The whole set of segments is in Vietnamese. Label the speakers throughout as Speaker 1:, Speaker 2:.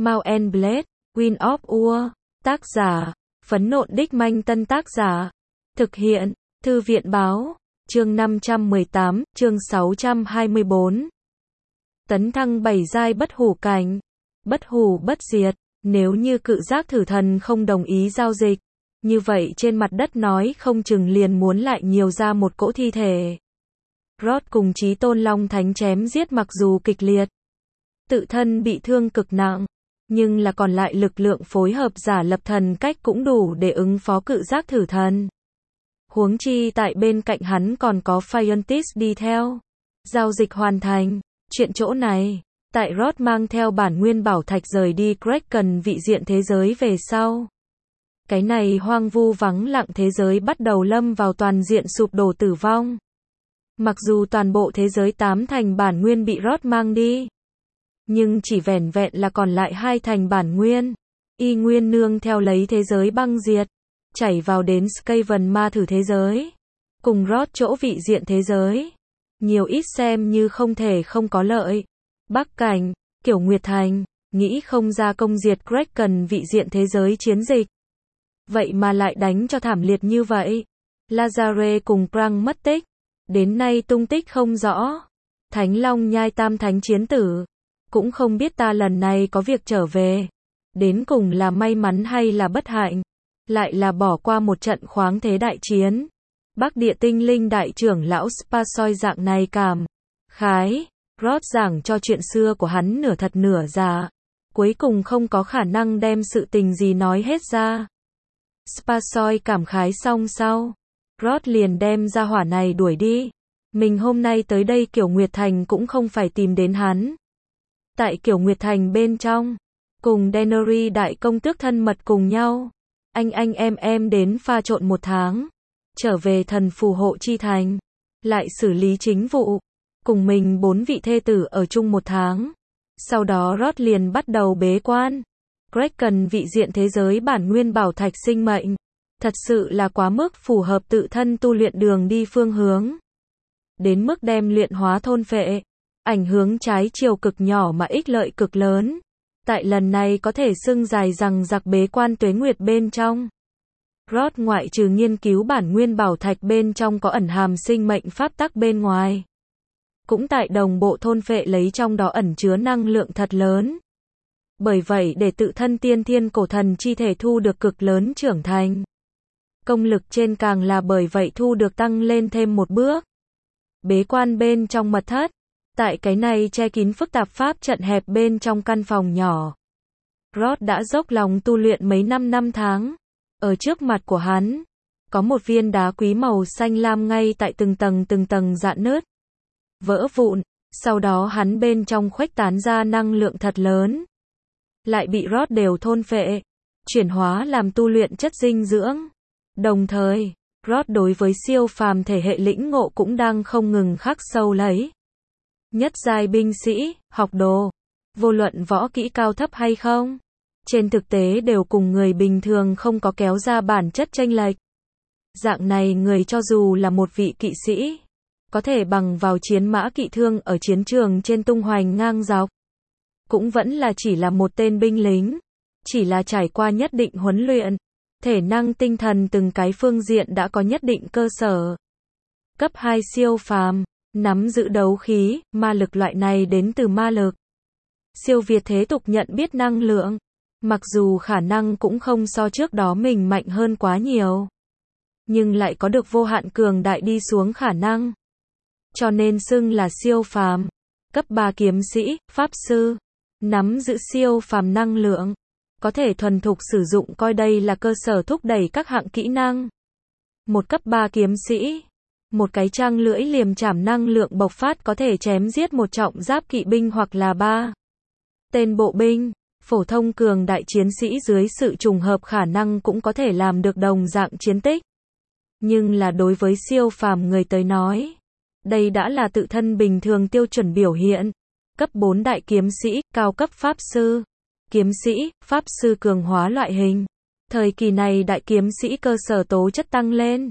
Speaker 1: Mount and Blade, Wind of War, tác giả, Phấn Nộn Đích Manh Tân tác giả, thực hiện, Thư viện Báo, chương 518, chương 624. Tấn thăng 7 giai bất hủ cảnh, bất hủ bất diệt, nếu như cự giác thử thần không đồng ý giao dịch, như vậy trên mặt đất nói không chừng liền muốn lại nhiều ra một cỗ thi thể. Rod cùng Chí Tôn Long Thánh chém giết mặc dù kịch liệt, tự thân bị thương cực nặng, nhưng là còn lại lực lượng phối hợp giả lập thần cách cũng đủ để ứng phó cự giác thử thần. Huống chi tại bên cạnh hắn còn có Phiontis đi theo. Giao dịch hoàn thành, chuyện chỗ này, tại Rod mang theo bản nguyên bảo thạch rời đi Kraken vị diện thế giới về sau. Cái này hoang vu vắng lặng thế giới bắt đầu lâm vào toàn diện sụp đổ tử vong. Mặc dù toàn bộ thế giới 8 thành bản nguyên bị Rod mang đi, nhưng chỉ vẻn vẹn là còn lại 2 thành bản nguyên. Y nguyên nương theo lấy thế giới băng diệt, chảy vào đến Skaven ma thử thế giới, cùng Rod chỗ vị diện thế giới. Nhiều ít xem như không thể không có lợi. Bắc Cảnh, Kiểu Nguyệt Thành, nghĩ không ra công diệt Kraken vị diện thế giới chiến dịch. Vậy mà lại đánh cho thảm liệt như vậy. Lazare cùng Prang mất tích, đến nay tung tích không rõ. Thánh Long Nhai tam thánh chiến tử, cũng không biết ta lần này có việc trở về. Đến cùng là may mắn hay là bất hạnh, lại là bỏ qua một trận khoáng thế đại chiến. Bắc Địa Tinh Linh đại trưởng lão Spasoi dạng này cảm khái, Rod giảng cho chuyện xưa của hắn nửa thật nửa giả, cuối cùng không có khả năng đem sự tình gì nói hết ra. Spasoi cảm khái xong sau, Rod liền đem ra hỏa này đuổi đi. Mình hôm nay tới đây Kiểu Nguyệt Thành cũng không phải tìm đến hắn. Tại Kiểu Nguyệt Thành bên trong, cùng Daenerys đại công tước thân mật cùng nhau, anh em đến pha trộn 1 tháng, trở về thần phù hộ chi thành, lại xử lý chính vụ, cùng mình 4 vị thê tử ở chung 1 tháng. Sau đó Rod liền bắt đầu bế quan. Kraken vị diện thế giới bản nguyên bảo thạch sinh mệnh, thật sự là quá mức phù hợp tự thân tu luyện đường đi phương hướng. Đến mức đem luyện hóa thôn phệ, ảnh hướng trái chiều cực nhỏ mà ích lợi cực lớn. Tại lần này có thể xưng dài rằng giặc bế quan tuế nguyệt bên trong. Rod ngoại trừ nghiên cứu bản nguyên bảo thạch bên trong có ẩn hàm sinh mệnh pháp tắc bên ngoài, cũng tại đồng bộ thôn phệ lấy trong đó ẩn chứa năng lượng thật lớn. Bởi vậy để tự thân tiên thiên cổ thần chi thể thu được cực lớn trưởng thành. Công lực trên càng là bởi vậy thu được tăng lên thêm một bước. Bế quan bên trong mật thất, tại cái này che kín phức tạp pháp trận hẹp bên trong căn phòng nhỏ, Rod đã dốc lòng tu luyện mấy năm tháng. Ở trước mặt của hắn, có một viên đá quý màu xanh lam ngay tại từng tầng rạn nứt, vỡ vụn, sau đó hắn bên trong khuếch tán ra năng lượng thật lớn, lại bị Rod đều thôn phệ, chuyển hóa làm tu luyện chất dinh dưỡng. Đồng thời, Rod đối với siêu phàm thể hệ lĩnh ngộ cũng đang không ngừng khắc sâu lấy. Nhất giai binh sĩ, học đồ, vô luận võ kỹ cao thấp hay không, trên thực tế đều cùng người bình thường không có kéo ra bản chất chênh lệch. Dạng này người cho dù là một vị kỵ sĩ, có thể bằng vào chiến mã kỵ thương ở chiến trường trên tung hoành ngang dọc, cũng vẫn là chỉ là một tên binh lính, chỉ là trải qua nhất định huấn luyện, thể năng tinh thần từng cái phương diện đã có nhất định cơ sở. Cấp 2 siêu phàm, nắm giữ đấu khí, ma lực loại này đến từ ma lực. Siêu việt thế tục nhận biết năng lượng, mặc dù khả năng cũng không so trước đó mình mạnh hơn quá nhiều, nhưng lại có được vô hạn cường đại đi xuống khả năng. Cho nên xưng là siêu phàm. Cấp 3 kiếm sĩ, pháp sư, nắm giữ siêu phàm năng lượng, có thể thuần thục sử dụng coi đây là cơ sở thúc đẩy các hạng kỹ năng. Một cấp 3 kiếm sĩ, một cái trang lưỡi liềm chảm năng lượng bộc phát có thể chém giết một trọng giáp kỵ binh hoặc là 3 tên bộ binh. Phổ thông cường đại chiến sĩ dưới sự trùng hợp khả năng cũng có thể làm được đồng dạng chiến tích. Nhưng là đối với siêu phàm người tới nói, đây đã là tự thân bình thường tiêu chuẩn biểu hiện. Cấp 4 đại kiếm sĩ, cao cấp pháp sư, kiếm sĩ, pháp sư cường hóa loại hình. Thời kỳ này đại kiếm sĩ cơ sở tố chất tăng lên,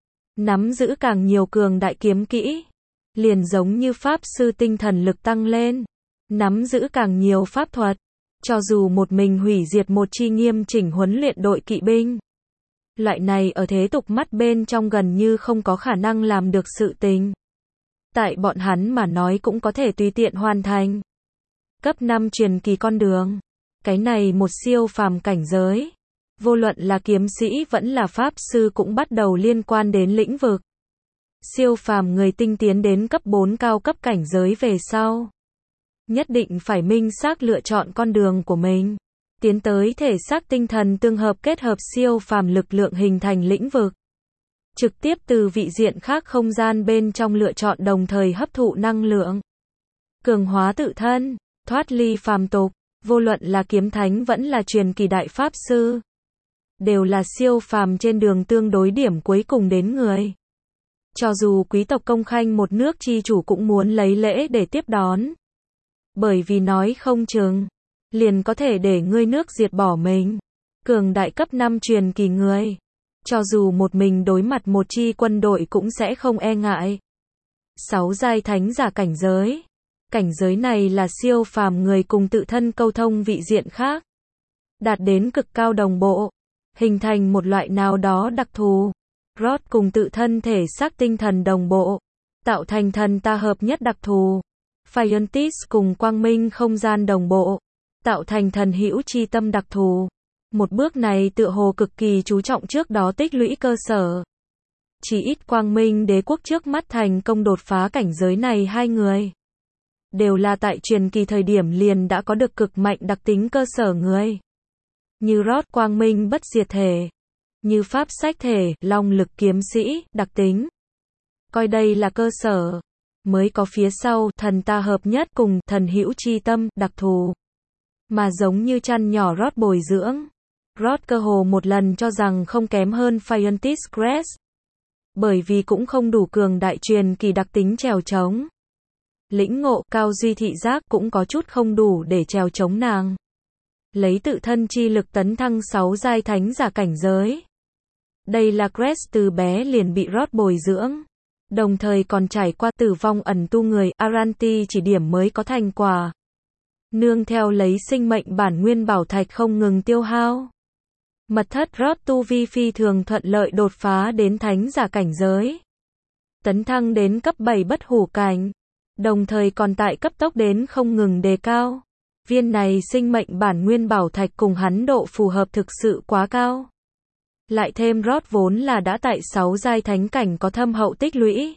Speaker 1: nắm giữ càng nhiều cường đại kiếm kỹ, liền giống như pháp sư tinh thần lực tăng lên, nắm giữ càng nhiều pháp thuật, Cho dù một mình hủy diệt một chi nghiêm chỉnh huấn luyện đội kỵ binh. Loại này ở thế tục mắt bên trong gần như không có khả năng làm được sự tình. Tại bọn hắn mà nói cũng có thể tùy tiện hoàn thành. Cấp 5 truyền kỳ con đường. Cái này một siêu phàm cảnh giới. Vô luận là kiếm sĩ vẫn là pháp sư cũng bắt đầu liên quan đến lĩnh vực. Siêu phàm người tinh tiến đến cấp 4 cao cấp cảnh giới về sau. Nhất định phải minh xác lựa chọn con đường của mình. Tiến tới thể xác tinh thần tương hợp kết hợp siêu phàm lực lượng hình thành lĩnh vực. Trực tiếp từ vị diện khác không gian bên trong lựa chọn đồng thời hấp thụ năng lượng. Cường hóa tự thân, thoát ly phàm tục, vô luận là kiếm thánh vẫn là truyền kỳ đại pháp sư. Đều là siêu phàm trên đường tương đối điểm cuối cùng đến người. Cho dù quý tộc công khanh một nước chi chủ cũng muốn lấy lễ để tiếp đón. Bởi vì nói không chừng, liền có thể để ngươi nước diệt bỏ mình. Cường đại cấp 5 truyền kỳ người. Cho dù một mình đối mặt một chi quân đội cũng sẽ không e ngại. 6 giai thánh giả cảnh giới. Cảnh giới này là siêu phàm người cùng tự thân câu thông vị diện khác. Đạt đến cực cao đồng bộ. Hình thành một loại nào đó đặc thù. Rod cùng tự thân thể xác tinh thần đồng bộ. Tạo thành thần ta hợp nhất đặc thù. Phaeontis cùng quang minh không gian đồng bộ. Tạo thành thần hữu chi tâm đặc thù. Một bước này tựa hồ cực kỳ chú trọng trước đó tích lũy cơ sở. Chỉ ít quang minh đế quốc trước mắt thành công đột phá cảnh giới này hai người. Đều là tại truyền kỳ thời điểm liền đã có được cực mạnh đặc tính cơ sở người. Như Rod quang minh bất diệt thể. Như pháp sách thể, long lực kiếm sĩ, đặc tính. Coi đây là cơ sở. Mới có phía sau, thần ta hợp nhất cùng thần hữu chi tâm, đặc thù. Mà giống như chăn nhỏ Rod bồi dưỡng. Rod cơ hồ một lần cho rằng không kém hơn Phaeontis Crest. Bởi vì cũng không đủ cường đại truyền kỳ đặc tính trèo trống. Lĩnh ngộ cao duy thị giác cũng có chút không đủ để trèo trống nàng. Lấy tự thân chi lực tấn thăng 6 giai thánh giả cảnh giới. Đây là Crest từ bé liền bị Rod bồi dưỡng. Đồng thời còn trải qua tử vong ẩn tu người Aranti chỉ điểm mới có thành quả. Nương theo lấy sinh mệnh bản nguyên bảo thạch không ngừng tiêu hao. Mật thất Rod tu vi phi thường thuận lợi đột phá đến thánh giả cảnh giới. Tấn thăng đến cấp 7 bất hủ cảnh. Đồng thời còn tại cấp tốc đến không ngừng đề cao. Viên này sinh mệnh bản nguyên bảo thạch cùng hắn độ phù hợp thực sự quá cao. Lại thêm Rod vốn là đã tại 6 giai thánh cảnh có thâm hậu tích lũy.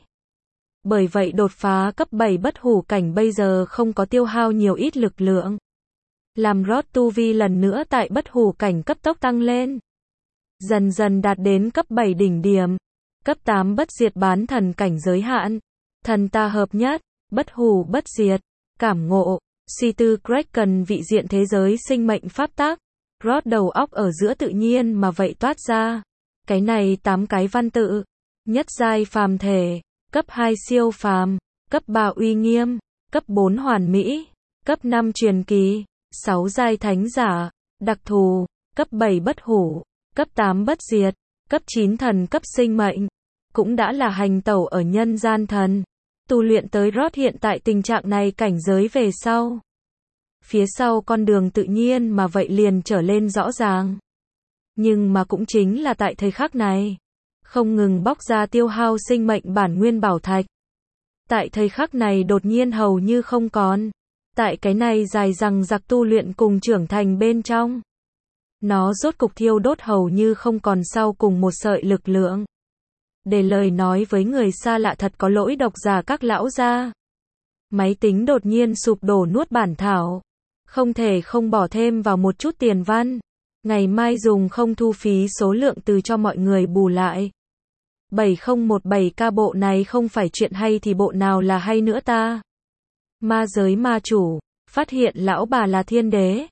Speaker 1: Bởi vậy đột phá cấp 7 bất hủ cảnh bây giờ không có tiêu hao nhiều ít lực lượng. Làm Rod tu vi lần nữa tại bất hủ cảnh cấp tốc tăng lên. Dần dần đạt đến cấp 7 đỉnh điểm. Cấp 8 bất diệt bán thần cảnh giới hạn. Thần ta hợp nhất, bất hủ bất diệt, cảm ngộ, suy tư Kraken vị diện thế giới sinh mệnh pháp tác. Rod đầu óc ở giữa tự nhiên mà vậy toát ra. Cái này 8 cái văn tự. Nhất giai phàm thể, cấp 2 siêu phàm, cấp 3 uy nghiêm, cấp 4 hoàn mỹ, cấp 5 truyền kỳ, 6 giai thánh giả, đặc thù, cấp 7 bất hủ, cấp 8 bất diệt, cấp 9 thần cấp sinh mệnh. Cũng đã là hành tẩu ở nhân gian thần. Tu luyện tới Rod hiện tại tình trạng này cảnh giới về sau. Phía sau con đường tự nhiên mà vậy liền trở lên rõ ràng. Nhưng mà cũng chính là tại thời khắc này. Không ngừng bóc ra tiêu hao sinh mệnh bản nguyên bảo thạch. Tại thời khắc này đột nhiên hầu như không còn. Tại cái này dài dằng dặc tu luyện cùng trưởng thành bên trong. Nó rốt cục thiêu đốt hầu như không còn sau cùng một sợi lực lượng. Để lời nói với người xa lạ thật có lỗi độc giả các lão gia. Máy tính đột nhiên sụp đổ nuốt bản thảo. Không thể không bỏ thêm vào một chút tiền văn. Ngày mai dùng không thu phí số lượng từ cho mọi người bù lại. 7017K bộ này không phải chuyện hay thì bộ nào là hay nữa ta. Ma giới ma chủ, phát hiện lão bà là thiên đế.